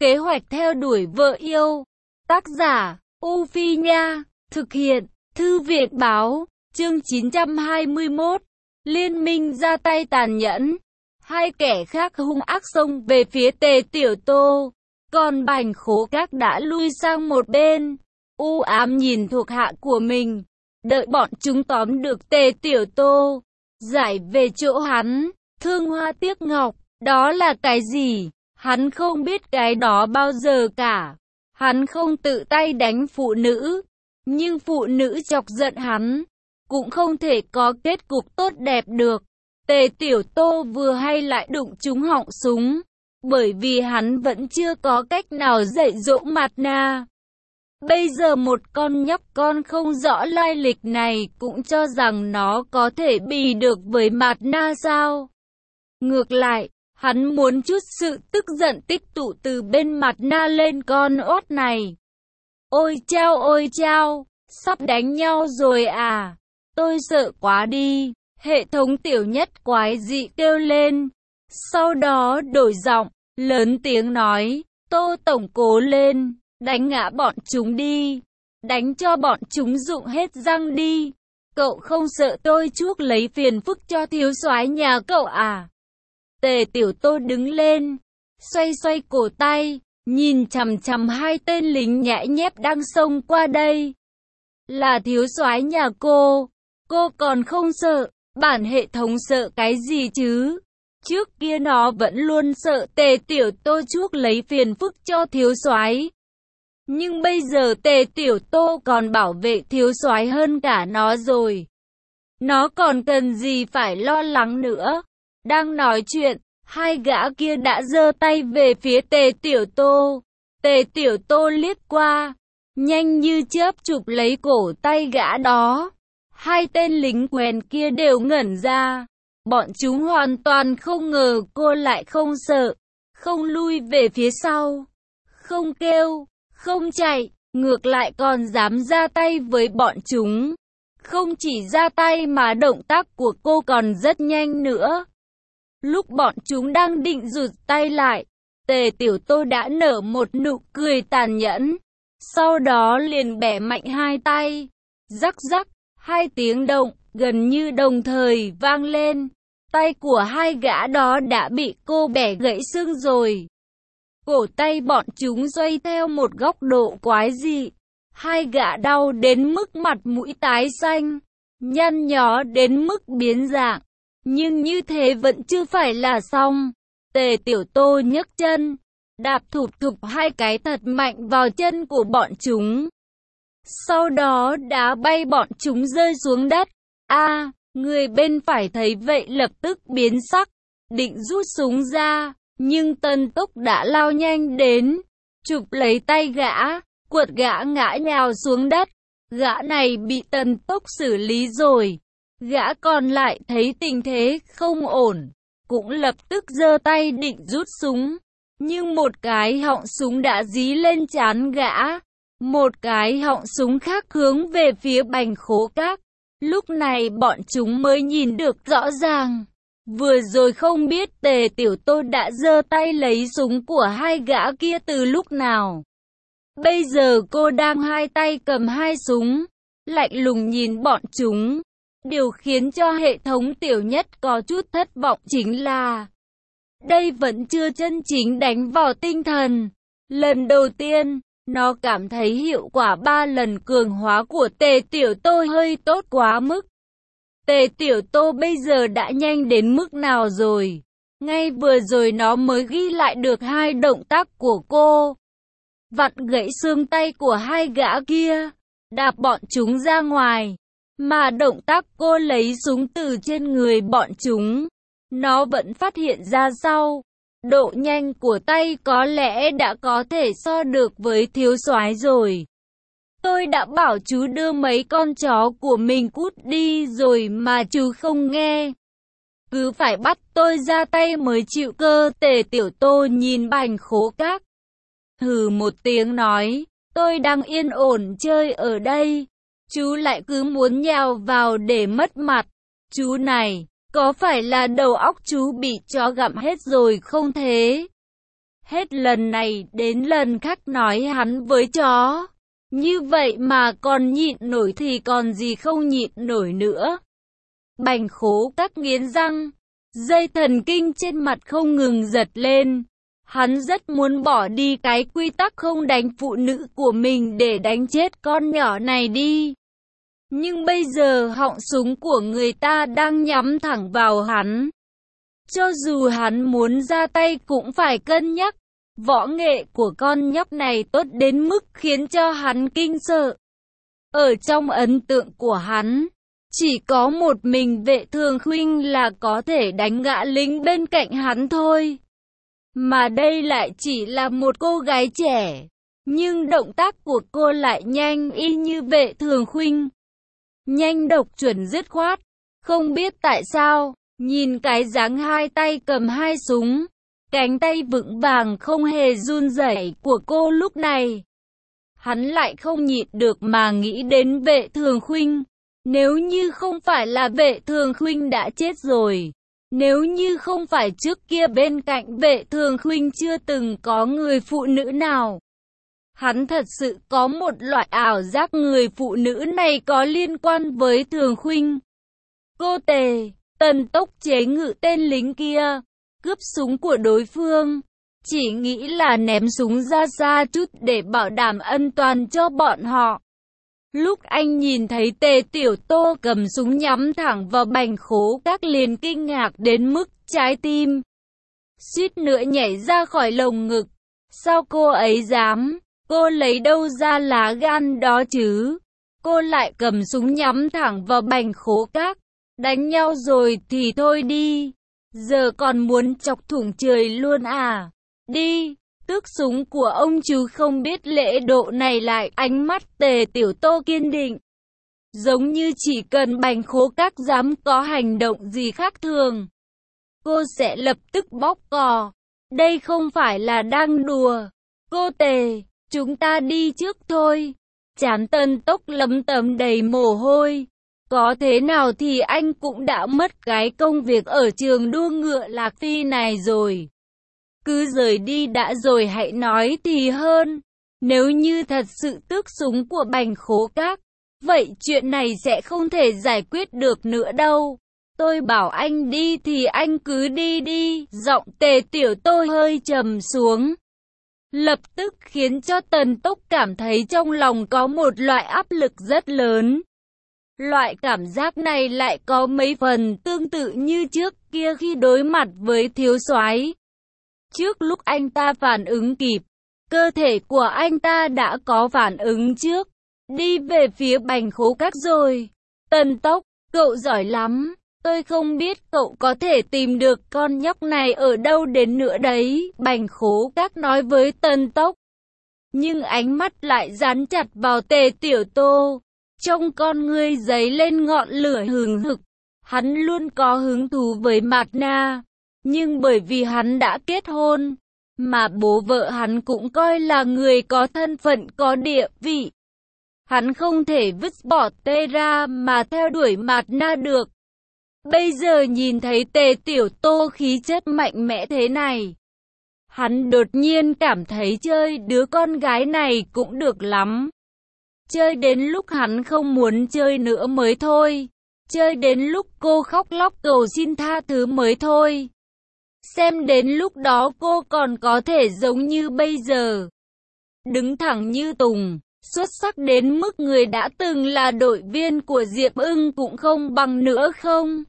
Kế hoạch theo đuổi vợ yêu. Tác giả, U Phi Nha. Thực hiện, Thư viện Báo. Chương 921. Liên minh ra tay tàn nhẫn. Hai kẻ khác hung ác xông về phía Tề Tiểu Tô. Còn Bành Khố Các đã lui sang một bên. U ám nhìn thuộc hạ của mình. Đợi bọn chúng tóm được Tề Tiểu Tô. Giải về chỗ hắn. Thương hoa tiếc ngọc. Đó là cái gì? Hắn không biết cái đó bao giờ cả. Hắn không tự tay đánh phụ nữ. Nhưng phụ nữ chọc giận hắn. Cũng không thể có kết cục tốt đẹp được. Tề Tiểu Tô vừa hay lại đụng trúng họng súng. Bởi vì hắn vẫn chưa có cách nào dạy dỗ Mạt Na. Bây giờ một con nhóc con không rõ lai lịch này cũng cho rằng nó có thể bì được với Mạt Na sao? Ngược lại, hắn muốn chút sự tức giận tích tụ từ bên Mạt Na lên con ốt này. Ôi chao, sắp đánh nhau rồi à? Tôi sợ quá đi. Hệ thống Tiểu Nhất quái dị kêu lên. Sau đó đổi giọng, lớn tiếng nói, Tô Tổng cố lên, đánh ngã bọn chúng đi. Đánh cho bọn chúng rụng hết răng đi. Cậu không sợ tôi chuốc lấy phiền phức cho thiếu soái nhà cậu à? Tề Tiểu Tô đứng lên, xoay cổ tay, nhìn chằm chằm hai tên lính nhãi nhép đang xông qua đây. Là thiếu soái nhà cô còn không sợ, bản hệ thống sợ cái gì chứ? Trước kia nó vẫn luôn sợ Tề Tiểu Tô chuốc lấy phiền phức cho thiếu soái. Nhưng bây giờ Tề Tiểu Tô còn bảo vệ thiếu soái hơn cả nó rồi. Nó còn cần gì phải lo lắng nữa? Đang nói chuyện, hai gã kia đã giơ tay về phía Tề Tiểu Tô. Tề Tiểu Tô liếc qua, nhanh như chớp chụp lấy cổ tay gã đó. Hai tên lính quèn kia đều ngẩn ra. Bọn chúng hoàn toàn không ngờ cô lại không sợ, không lui về phía sau, không kêu, không chạy, ngược lại còn dám ra tay với bọn chúng. Không chỉ ra tay mà động tác của cô còn rất nhanh nữa. Lúc bọn chúng đang định rụt tay lại, Tề Tiểu Tô đã nở một nụ cười tàn nhẫn. Sau đó liền bẻ mạnh hai tay. Rắc rắc, hai tiếng động, gần như đồng thời vang lên. Tay của hai gã đó đã bị cô bẻ gãy xương rồi. Cổ tay bọn chúng xoay theo một góc độ quái dị. Hai gã đau đến mức mặt mũi tái xanh, nhăn nhó đến mức biến dạng. Nhưng như thế vẫn chưa phải là xong. Tề Tiểu Tô nhấc chân, đạp thụp hai cái thật mạnh vào chân của bọn chúng. Sau đó đá bay bọn chúng rơi xuống đất. Người bên phải thấy vậy lập tức biến sắc, định rút súng ra, nhưng Tân Túc đã lao nhanh đến, chụp lấy tay gã, quật gã ngã nhào xuống đất. Gã này bị Tân Túc xử lý rồi. Gã còn lại thấy tình thế không ổn, cũng lập tức giơ tay định rút súng. Nhưng một cái họng súng đã dí lên trán gã. Một cái họng súng khác hướng về phía Bành Khố Các. Lúc này bọn chúng mới nhìn được rõ ràng. Vừa rồi không biết Tề Tiểu Tô đã giơ tay lấy súng của hai gã kia từ lúc nào. Bây giờ cô đang hai tay cầm hai súng, lạnh lùng nhìn bọn chúng. Điều khiến cho hệ thống Tiểu Nhất có chút thất vọng chính là đây vẫn chưa chân chính đánh vào tinh thần. Lần đầu tiên, nó cảm thấy hiệu quả 3 lần cường hóa của Tề Tiểu Tô hơi tốt quá mức. Tề Tiểu Tô bây giờ đã nhanh đến mức nào rồi? Ngay vừa rồi nó mới ghi lại được hai động tác của cô. Vặn gãy xương tay của hai gã kia, đạp bọn chúng ra ngoài. Mà động tác cô lấy súng từ trên người bọn chúng, nó vẫn phát hiện ra sau. Độ nhanh của tay có lẽ đã có thể so được với thiếu soái rồi. Tôi đã bảo chú đưa mấy con chó của mình cút đi rồi mà chú không nghe. Cứ phải bắt tôi ra tay mới chịu cơ. Tề Tiểu Tô nhìn Bành Khố Các, hừ một tiếng nói, tôi đang yên ổn chơi ở đây. Chú lại cứ muốn nhào vào để mất mặt. Chú này, có phải là đầu óc chú bị chó gặm hết rồi không thế? Hết lần này đến lần khác nói hắn với chó. Như vậy mà còn nhịn nổi thì còn gì không nhịn nổi nữa. Bành Khố Các nghiến răng, dây thần kinh trên mặt không ngừng giật lên. Hắn rất muốn bỏ đi cái quy tắc không đánh phụ nữ của mình để đánh chết con nhỏ này đi. Nhưng bây giờ họng súng của người ta đang nhắm thẳng vào hắn. Cho dù hắn muốn ra tay cũng phải cân nhắc. Võ nghệ của con nhóc này tốt đến mức khiến cho hắn kinh sợ. Ở trong ấn tượng của hắn, chỉ có một mình Vệ Thường Khuynh là có thể đánh gã lính bên cạnh hắn thôi. Mà đây lại chỉ là một cô gái trẻ. Nhưng động tác của cô lại nhanh y như Vệ Thường Khuynh. Nhanh độc chuẩn dứt khoát. Không biết tại sao, nhìn cái dáng hai tay cầm hai súng, cánh tay vững vàng không hề run rẩy của cô lúc này. Hắn lại không nhịn được mà nghĩ đến Vệ Thường Khuynh. Nếu như không phải là Vệ Thường Khuynh đã chết rồi. Nếu như không phải trước kia bên cạnh Vệ Thường Khuynh chưa từng có người phụ nữ nào. Hắn thật sự có một loại ảo giác người phụ nữ này có liên quan với Thường Khuynh. Cô Tề, Tần Tốc chế ngự tên lính kia, cướp súng của đối phương. Chỉ nghĩ là ném súng ra xa chút để bảo đảm an toàn cho bọn họ. Lúc anh nhìn thấy Tề Tiểu Tô cầm súng nhắm thẳng vào Bành Khố Các liền kinh ngạc đến mức trái tim suýt nữa nhảy ra khỏi lồng ngực. Sao cô ấy dám? Cô lấy đâu ra lá gan đó chứ? Cô lại cầm súng nhắm thẳng vào Bành Khố Các. Đánh nhau rồi thì thôi đi. Giờ còn muốn chọc thủng trời luôn à? Đi! Tước súng của ông chú không biết lễ độ này lại. Ánh mắt Tề Tiểu Tô kiên định. Giống như chỉ cần Bành Khố Các dám có hành động gì khác thường, cô sẽ lập tức bóp cò. Đây không phải là đang đùa. Cô Tề, chúng ta đi trước thôi. Trán Tần Tốc lấm tấm đầy mồ hôi. Có thế nào thì anh cũng đã mất cái công việc ở trường đua ngựa Lạc Phi này rồi. Cứ rời đi đã rồi hãy nói thì hơn. Nếu như thật sự tước súng của Bành Khố Các, vậy chuyện này sẽ không thể giải quyết được nữa đâu. Tôi bảo anh đi thì anh cứ đi đi. Giọng Tề Tiểu Tô hơi trầm xuống. Lập tức khiến cho Tần Tốc cảm thấy trong lòng có một loại áp lực rất lớn. Loại cảm giác này lại có mấy phần tương tự như trước kia khi đối mặt với thiếu soái. Trước lúc anh ta phản ứng kịp, cơ thể của anh ta đã có phản ứng trước, đi về phía Bành Khố Các rồi. Tần Tốc, cậu giỏi lắm, tôi không biết cậu có thể tìm được con nhóc này ở đâu đến nữa đấy, Bành Khố Các nói với Tần Tốc. Nhưng ánh mắt lại dán chặt vào Tề Tiểu Tô, trong con ngươi giấy lên ngọn lửa hừng hực. Hắn luôn có hứng thú với Mạt Na. Nhưng bởi vì hắn đã kết hôn, mà bố vợ hắn cũng coi là người có thân phận có địa vị. Hắn không thể vứt bỏ Tê ra mà theo đuổi Mạt Na được. Bây giờ nhìn thấy Tề Tiểu Tô khí chất mạnh mẽ thế này, hắn đột nhiên cảm thấy chơi đứa con gái này cũng được lắm. Chơi đến lúc hắn không muốn chơi nữa mới thôi. Chơi đến lúc cô khóc lóc cầu xin tha thứ mới thôi. Xem đến lúc đó cô còn có thể giống như bây giờ, đứng thẳng như Tùng, xuất sắc đến mức người đã từng là đội viên của Diệp Ưng cũng không bằng nữa không?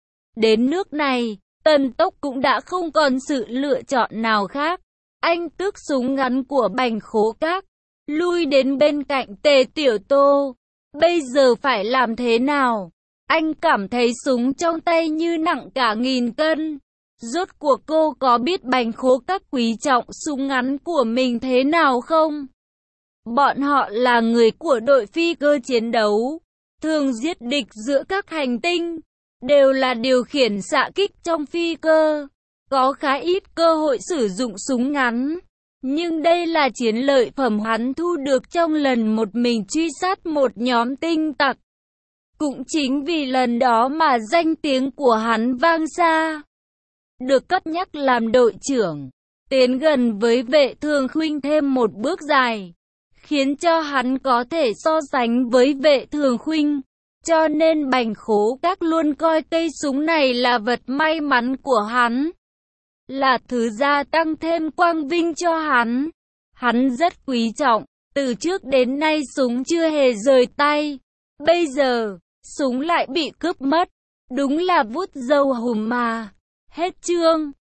Đến nước này, Tần Tốc cũng đã không còn sự lựa chọn nào khác. Anh tước súng ngắn của Bành Khố Các, lui đến bên cạnh Tề Tiểu Tô. Bây giờ phải làm thế nào? Anh cảm thấy súng trong tay như nặng cả 1000 cân. Rốt cuộc cô có biết Bành Khố Các quý trọng súng ngắn của mình thế nào không? Bọn họ là người của đội phi cơ chiến đấu, thường giết địch giữa các hành tinh, đều là điều khiển xạ kích trong phi cơ, có khá ít cơ hội sử dụng súng ngắn. Nhưng đây là chiến lợi phẩm hắn thu được trong lần một mình truy sát một nhóm tinh tặc. Cũng chính vì lần đó mà danh tiếng của hắn vang xa. Được cất nhắc làm đội trưởng, tiến gần với Vệ Thường Khuynh thêm một bước dài, khiến cho hắn có thể so sánh với Vệ Thường Khuynh. Cho nên Bành Khố Các luôn coi cây súng này là vật may mắn của hắn, là thứ gia tăng thêm quang vinh cho hắn. Hắn rất quý trọng, từ trước đến nay súng chưa hề rời tay. Bây giờ, súng lại bị cướp mất, đúng là vút dâu hùm mà. Hết chương.